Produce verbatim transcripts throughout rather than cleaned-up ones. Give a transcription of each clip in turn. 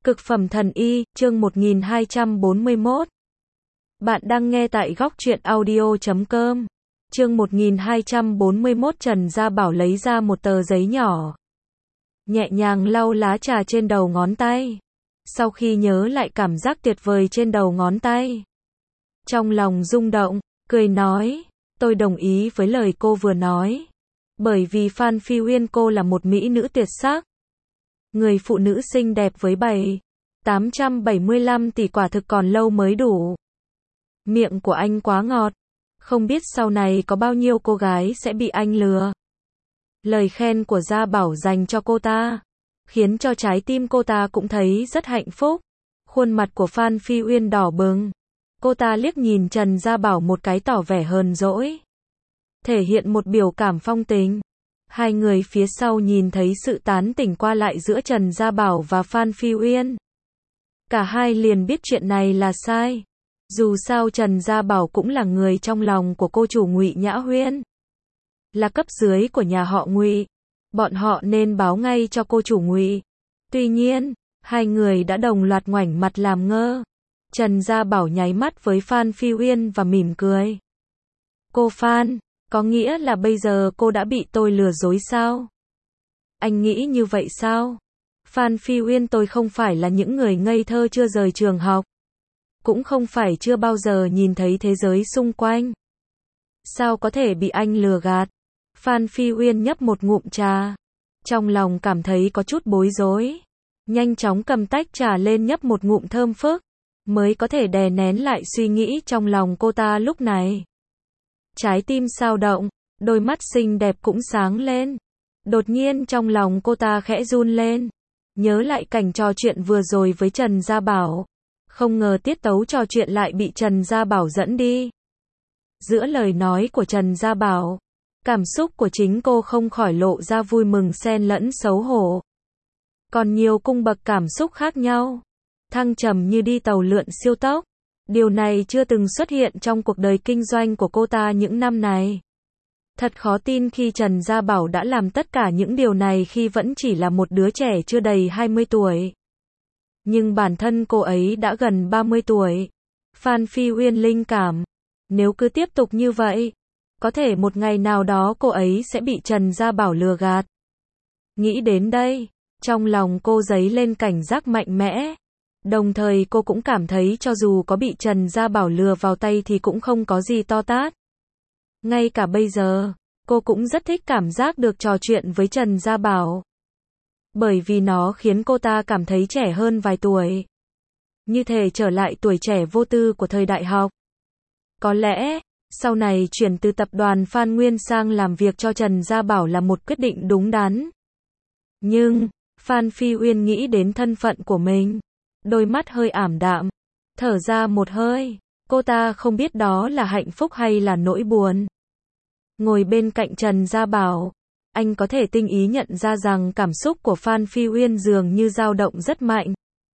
Cực phẩm thần y, chương một nghìn hai trăm bốn mươi mốt. Bạn đang nghe tại góc truyện audio chấm com. Chương một nghìn hai trăm bốn mươi mốt. Trần Gia Bảo lấy ra một tờ giấy nhỏ, nhẹ nhàng lau lá trà trên đầu ngón tay. Sau khi nhớ lại cảm giác tuyệt vời trên đầu ngón tay, trong lòng rung động, cười nói, tôi đồng ý với lời cô vừa nói. Bởi vì Phan Phi Uyên cô là một mỹ nữ tuyệt sắc, người phụ nữ xinh đẹp với bảy tám trăm bảy mươi lăm tỷ quả thực còn lâu mới đủ. Miệng của anh quá ngọt, không biết sau này có bao nhiêu cô gái sẽ bị anh lừa. Lời khen của Gia Bảo dành cho cô ta, khiến cho trái tim cô ta cũng thấy rất hạnh phúc. Khuôn mặt của Phan Phi Uyên đỏ bừng, cô ta liếc nhìn Trần Gia Bảo một cái tỏ vẻ hờn dỗi, thể hiện một biểu cảm phong tình. Hai người phía sau nhìn thấy sự tán tỉnh qua lại giữa Trần Gia Bảo và Phan Phi Uyên. Cả hai liền biết chuyện này là sai. Dù sao Trần Gia Bảo cũng là người trong lòng của cô chủ Ngụy Nhã Huyên, là cấp dưới của nhà họ Ngụy, bọn họ nên báo ngay cho cô chủ Ngụy. Tuy nhiên, hai người đã đồng loạt ngoảnh mặt làm ngơ. Trần Gia Bảo nháy mắt với Phan Phi Uyên và mỉm cười. Cô Phan, có nghĩa là bây giờ cô đã bị tôi lừa dối sao? Anh nghĩ như vậy sao? Phan Phi Uyên, tôi không phải là những người ngây thơ chưa rời trường học, cũng không phải chưa bao giờ nhìn thấy thế giới xung quanh. Sao có thể bị anh lừa gạt? Phan Phi Uyên nhấp một ngụm trà, trong lòng cảm thấy có chút bối rối. Nhanh chóng cầm tách trà lên nhấp một ngụm thơm phức, mới có thể đè nén lại suy nghĩ trong lòng cô ta lúc này. Trái tim sao động, đôi mắt xinh đẹp cũng sáng lên. Đột nhiên trong lòng cô ta khẽ run lên, nhớ lại cảnh trò chuyện vừa rồi với Trần Gia Bảo. Không ngờ tiết tấu trò chuyện lại bị Trần Gia Bảo dẫn đi. Giữa lời nói của Trần Gia Bảo, cảm xúc của chính cô không khỏi lộ ra vui mừng xen lẫn xấu hổ. Còn nhiều cung bậc cảm xúc khác nhau, thăng trầm như đi tàu lượn siêu tốc. Điều này chưa từng xuất hiện trong cuộc đời kinh doanh của cô ta những năm này. Thật khó tin khi Trần Gia Bảo đã làm tất cả những điều này khi vẫn chỉ là một đứa trẻ chưa đầy hai mươi tuổi. Nhưng bản thân cô ấy đã gần ba mươi tuổi. Phan Phi Uyên linh cảm, nếu cứ tiếp tục như vậy, có thể một ngày nào đó cô ấy sẽ bị Trần Gia Bảo lừa gạt. Nghĩ đến đây, trong lòng cô dấy lên cảnh giác mạnh mẽ. Đồng thời cô cũng cảm thấy cho dù có bị Trần Gia Bảo lừa vào tay thì cũng không có gì to tát. Ngay cả bây giờ, cô cũng rất thích cảm giác được trò chuyện với Trần Gia Bảo. Bởi vì nó khiến cô ta cảm thấy trẻ hơn vài tuổi. Như thể trở lại tuổi trẻ vô tư của thời đại học. Có lẽ, sau này chuyển từ tập đoàn Phan Nguyên sang làm việc cho Trần Gia Bảo là một quyết định đúng đắn. Nhưng, Phan Phi Uyên nghĩ đến thân phận của mình, đôi mắt hơi ảm đạm, thở ra một hơi. Cô ta không biết đó là hạnh phúc hay là nỗi buồn. Ngồi bên cạnh Trần Gia Bảo, anh có thể tinh ý nhận ra rằng cảm xúc của Phan Phi Uyên dường như dao động rất mạnh.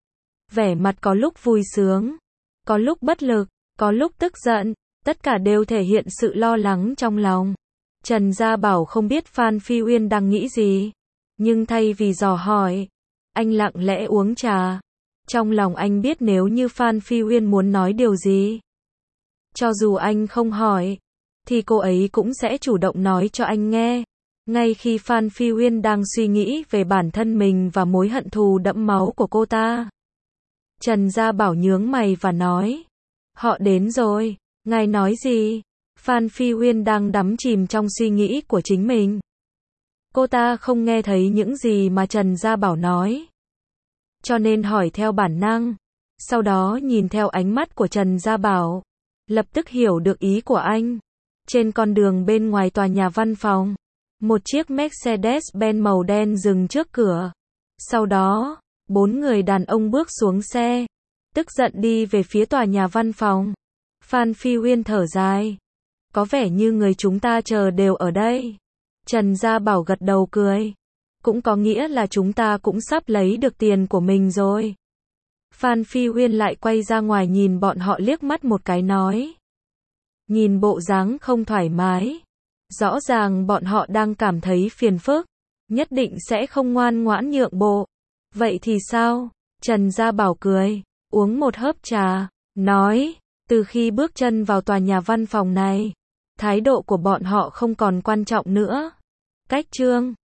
Vẻ mặt có lúc vui sướng, có lúc bất lực, có lúc tức giận, tất cả đều thể hiện sự lo lắng trong lòng. Trần Gia Bảo không biết Phan Phi Uyên đang nghĩ gì, nhưng thay vì dò hỏi, anh lặng lẽ uống trà. Trong lòng anh biết nếu như Phan Phi Uyên muốn nói điều gì, cho dù anh không hỏi, thì cô ấy cũng sẽ chủ động nói cho anh nghe. Ngay khi Phan Phi Uyên đang suy nghĩ về bản thân mình và mối hận thù đẫm máu của cô ta, Trần Gia Bảo nhướng mày và nói, họ đến rồi, ngài nói gì? Phan Phi Uyên đang đắm chìm trong suy nghĩ của chính mình. Cô ta không nghe thấy những gì mà Trần Gia Bảo nói, cho nên hỏi theo bản năng. Sau đó nhìn theo ánh mắt của Trần Gia Bảo, lập tức hiểu được ý của anh. Trên con đường bên ngoài tòa nhà văn phòng, một chiếc Mercedes-Benz màu đen dừng trước cửa. Sau đó, bốn người đàn ông bước xuống xe, tức giận đi về phía tòa nhà văn phòng. Phan Phi Uyên thở dài, có vẻ như người chúng ta chờ đều ở đây. Trần Gia Bảo gật đầu cười, cũng có nghĩa là chúng ta cũng sắp lấy được tiền của mình rồi. Phan Phi Uyên lại quay ra ngoài nhìn bọn họ liếc mắt một cái nói, nhìn bộ dáng không thoải mái, rõ ràng bọn họ đang cảm thấy phiền phức, nhất định sẽ không ngoan ngoãn nhượng bộ. Vậy thì sao? Trần Gia Bảo cười, uống một hớp trà, nói, từ khi bước chân vào tòa nhà văn phòng này, thái độ của bọn họ không còn quan trọng nữa. Cách Trương